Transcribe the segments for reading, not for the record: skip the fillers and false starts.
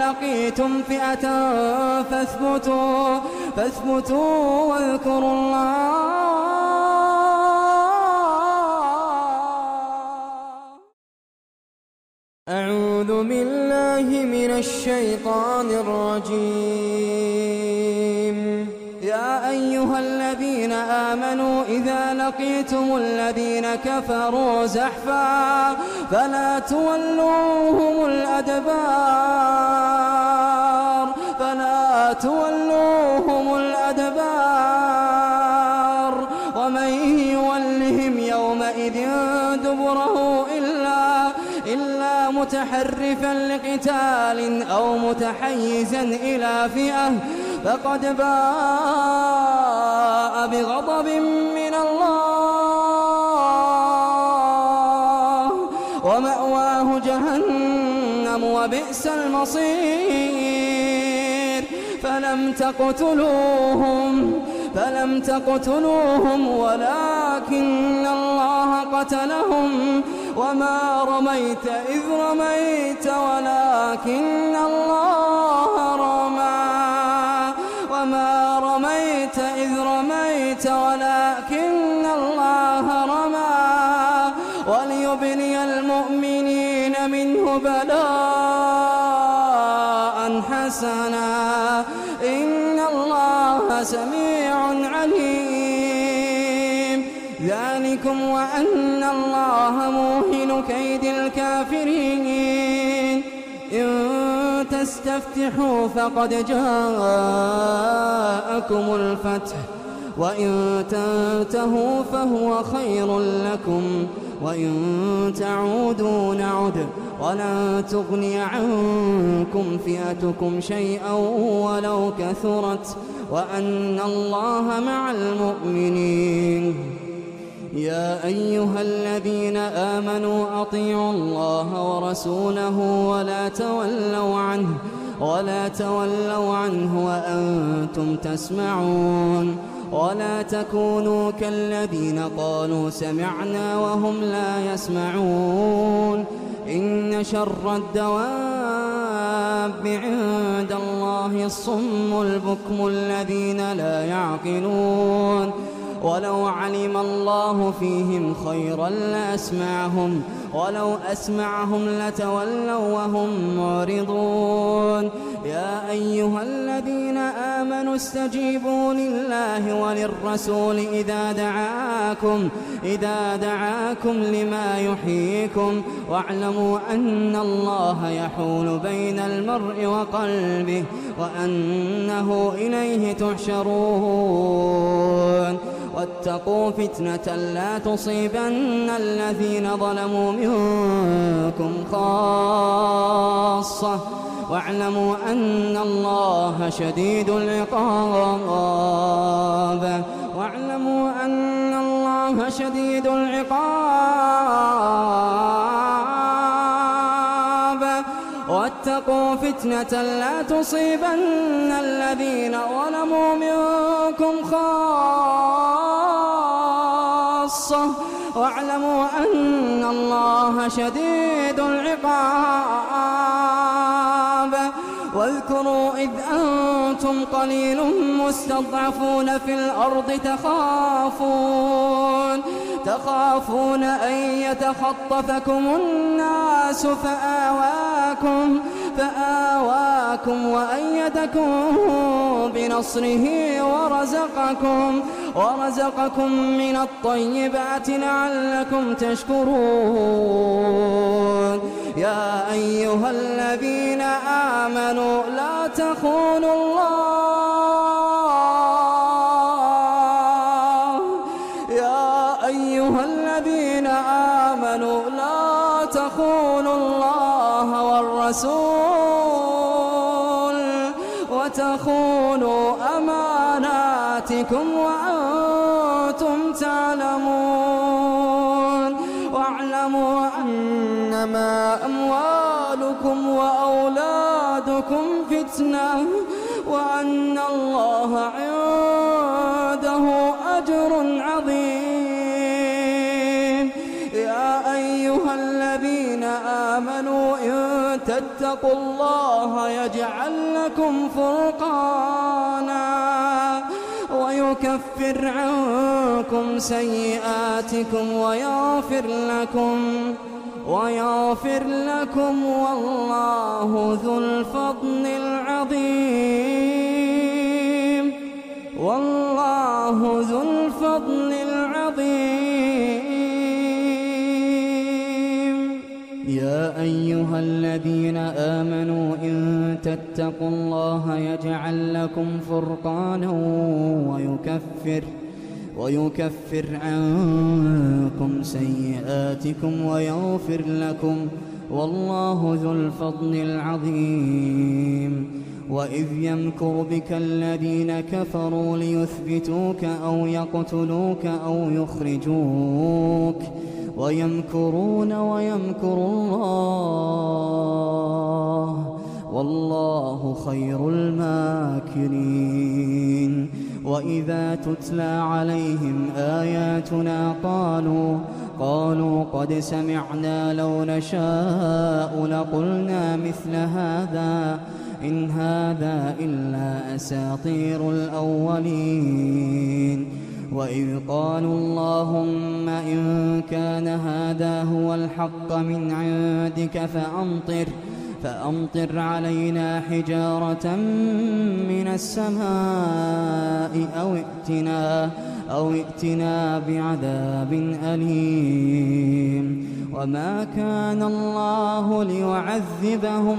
لقيتم فئة فاثبتوا واذكروا الله. أعوذ بالله من الشيطان الرجيم. يا أيها الذين آمنوا إذا لقيتم الذين كفروا زحفا فلا تولوهم الأدبار ومن يولهم يومئذ دبره إلا متحرفا لقتال أو متحيزا إلى فئة فقد باء بغضب من الله ومأواه جهنم وبئس المصير. فلم تقتلوهم ولكن الله قتلهم وما رميت إذ رميت ولكن الله رمى وما رميت إذ رميت ولكن الله رمى وليبلي المؤمنين منه بلاء حسنا إن الله سميع عليم. ذلكم وأن الله موهن كيد الكافرين. إن تستفتحوا فقد جاءكم الفتح وإن تنتهوا فهو خير لكم وإن تعودوا نعد ولن تغني عنكم فئتكم شيئا ولو كثرت وأن الله مع المؤمنين. يا أيها الذين آمنوا أطيعوا الله ورسوله ولا تولوا عنه وأنتم تسمعون ولا تكونوا كالذين قالوا سمعنا وهم لا يسمعون. إن شر الدواب عند الله الصم البكم الذين لا يعقلون. ولو علم الله فيهم خيرا لأسمعهم ولو أسمعهم لتولوا وهم معرضون. يا أيها الذين آمنوا استجيبوا لله وللرسول إذا دعاكم لما يحييكم واعلموا أن الله يحول بين المرء وقلبه وأنه إليه تحشرون. واتقوا فتنة لا تصيبن الذين ظلموا منكم خاصة واعلموا أن الله شديد العقاب. واتقوا فتنة لا تصيبن الذين ظلموا منكم خاصة واعلموا أن الله شديد العقاب. واذكروا إذ أنتم قليل مستضعفون في الأرض تخافون أن يتخطفكم الناس فآواكم وأيدكم بنصره ورزقكم من الطيبات لعلكم تشكرون. يا أيها الذين آمنوا لا تخونوا الله والرسول وتخونوا أماناتكم وأنتم تعلمون. واعلموا أنما أموالكم وأولادكم فتنة وأن الله عنده أجر عظيم. يا أيها الذين آمنوا إن تتقوا الله يجعل لكم فرقانا ويكفر عنكم سيئاتكم ويغفر لكم والله ذو الفضل العظيم والله ذو الفضل العظيم. يا أيها الذين آمنوا إن تتقوا الله يجعل لكم فرقانا ويكفر عنكم سيئاتكم ويغفر لكم والله ذو الفضل العظيم. وإذ يمكر بك الذين كفروا ليثبتوك أو يقتلوك أو يخرجوك ويمكرون ويمكر الله والله خير الماكرين. وإذا تتلى عليهم آياتنا قالوا قد سمعنا لو نشاء لقلنا مثل هذا إن هذا إلا أساطير الأولين. وإذ قالوا اللهم إن كان هذا هو الحق من عندك فأمطر علينا حجارة من السماء أو ائتنا بعذاب أليم. وما كان الله ليعذبهم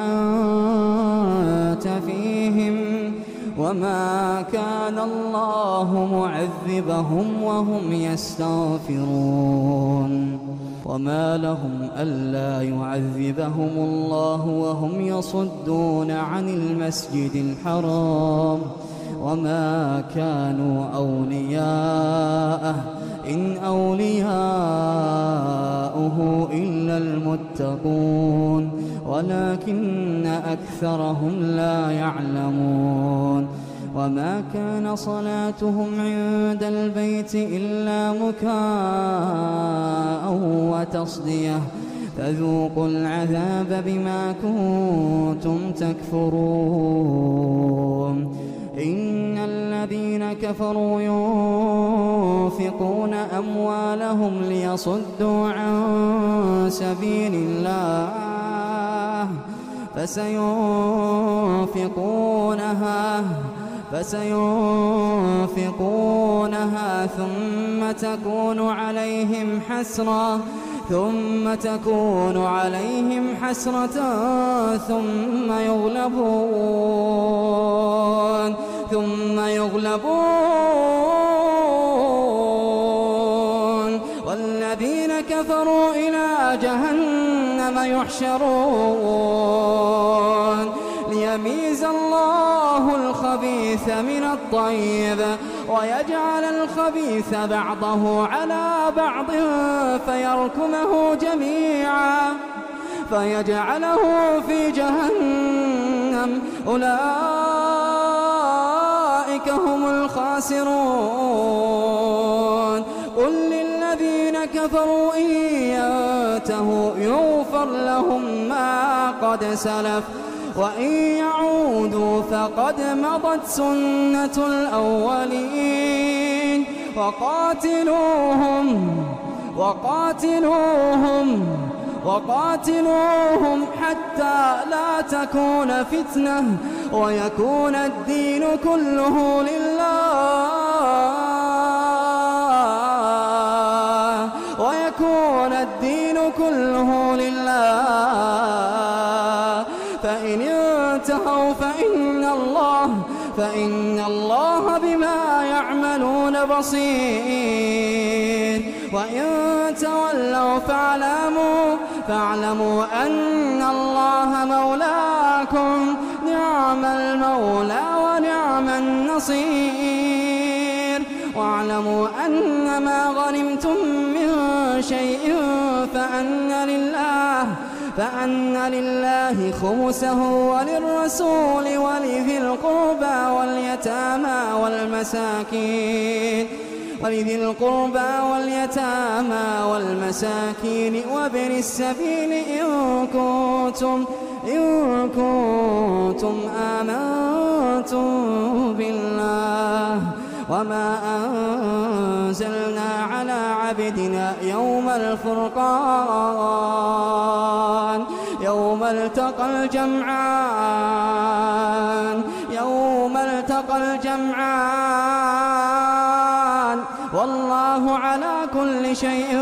وأنت فيهم وما كان الله معذبهم وهم يستغفرون. وما لهم ألا يعذبهم الله وهم يصدون عن المسجد الحرام وما كانوا أولياءه إن أولياؤه إلا المتقون ولكن أكثرهم لا يعلمون. وما كان صلاتهم عند البيت إلا مكاء وتصدية فذوقوا العذاب بما كنتم تكفرون. إن الذين كفروا ينفقون أموالهم ليصدوا عن سبيل الله فسينفقونها ثم تكون عليهم حسرة ثم يغلبون والذين كفروا إلى جهنم يحشرون ليميز الله الخبيث من الطيب ويجعل الخبيث بعضه على بعض فيركمه جميعا فيجعله في جهنم أولئك هم الخاسرون. قل للذين كفروا إن ينتهوا يغفر لهم ما قد سلف وإن يعودوا فقد مضت سنة الأولين. وقاتلوهم حتى لا تكون فتنة ويكون الدين كله لله فإن انتهوا فإن الله بما يعملون بصير. وإن تولوا فاعلموا أن الله مولاكم نعم المولى ونعم النصير. واعلموا أن ما غنمتم من شيء فأن لله خمسه وللرسول ولذي القربى واليتامى ولذي القربى واليتامى والمساكين وابن السبيل إن كنتم آمنتم بالله وما أنزلنا على عبدنا يوم الفرقان يوم التقى الجمعان والله على كل شيء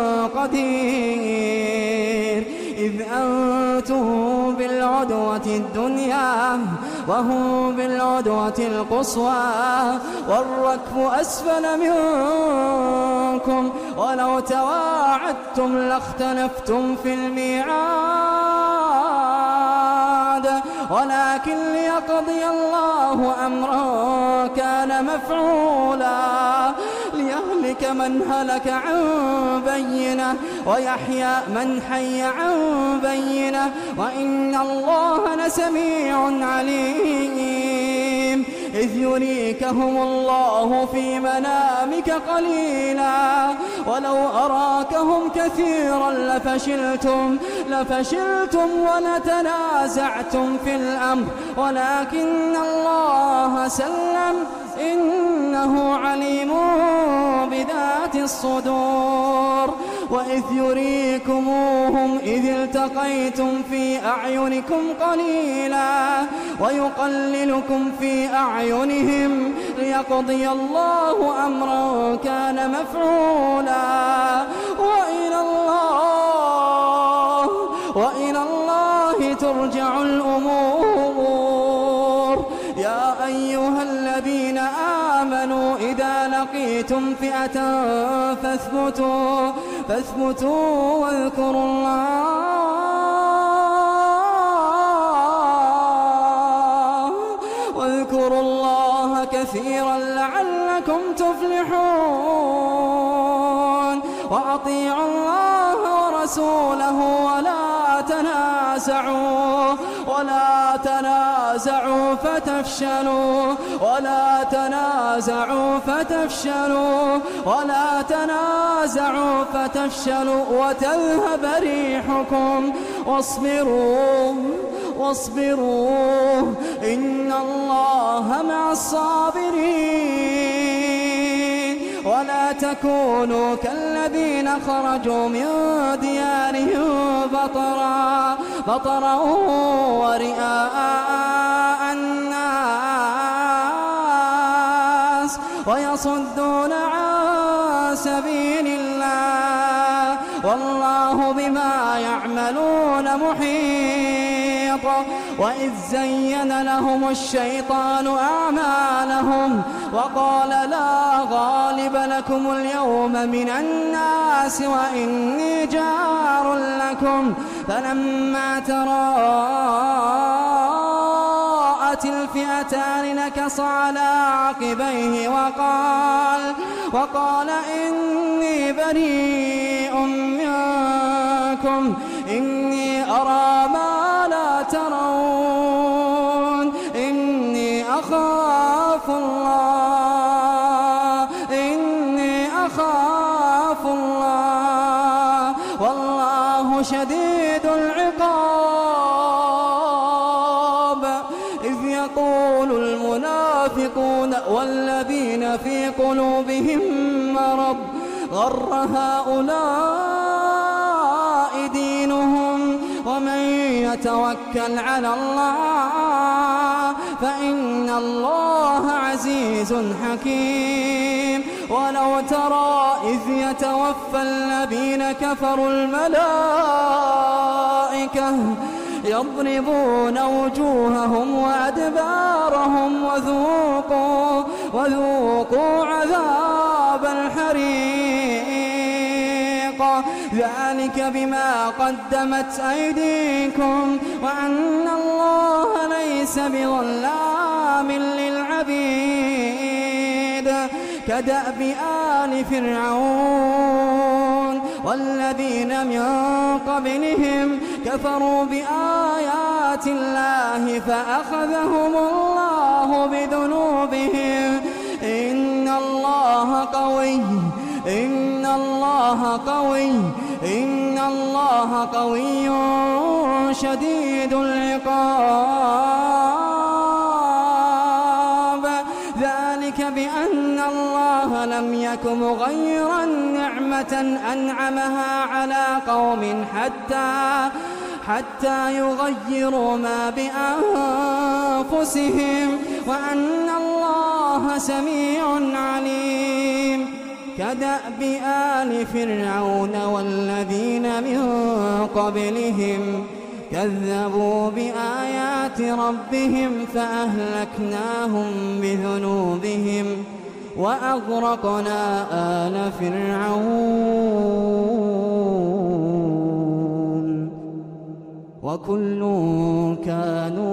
قدير إذ أنتم بالعدوة الدنيا وهم بالعدوة القصوى والركب أسفل منكم ولو تواعدتم لاختلفتم في الميعاد ولكن ليقضي الله أمرا كان مفعولا ليهلك من هلك عن بينة ويحيى من حي عن بينة وإن الله لسميع عليم إذ يريكهم الله في منامك قليلا ولو أراكهم كثيرا لفشلتم ولتنازعتم في الأمر ولكن الله سلم إنه عليم بذات الصدور وإذ يريكموهم إذ التقيتم في أعينكم قليلا ويقللكم في أعينهم ليقضي الله أمرا كان مفعولا وإلى الله ترجع الأمور يا أيها الذين آمنوا إذا لقيتم فئة فاثبتوا واذكروا الله كثيرا لعلكم تفلحون وأطيعوا الله ورسوله ولا تنازعوا فتفشلوا وتذهب ريحكم واصبروا إن الله مع الصابرين ولا تكونوا كالذين خرجوا من ديارهم بطرا ورئاء الناس ويصدون عن سبيل الله والله بما يعملون محيط وإذ زين لهم الشيطان أعمالهم وقال لا غالب لكم اليوم من الناس وإني جار لكم فلما تراءت الفئتان نكص على عقبيه وقال إني بريء منكم إني أرى ما لا ترون إني أخاف الله والله شديد العقاب إذ يقول المنافقون والذين في قلوبهم مرض غر هؤلاء دينهم ومن يتوكل على الله فإن الله عزيز حكيم ولو ترى إذ يتوفى الذين كفروا الملائكة يضربون وجوههم وأدبارهم وذوقوا عذاب الحريق ذلك بما قدمت أيديكم وأن الله ليس بظلام للعبيد كدأب آل فرعون والذين من قبلهم كفروا بآيات الله فأخذهم الله بذنوبهم إن الله قوي، إن الله قوي، إن الله قوي شديد العقاب. ذلك بأن الله لم يك مغيرا نعمة أنعمها على قوم حتى يغيروا ما بأنفسهم، وأن الله سميع عليم. كدأب آل فرعون والذين من قبلهم كذبوا بآيات ربهم فأهلكناهم بذنوبهم وأغرقنا آل فرعون وكل كانوا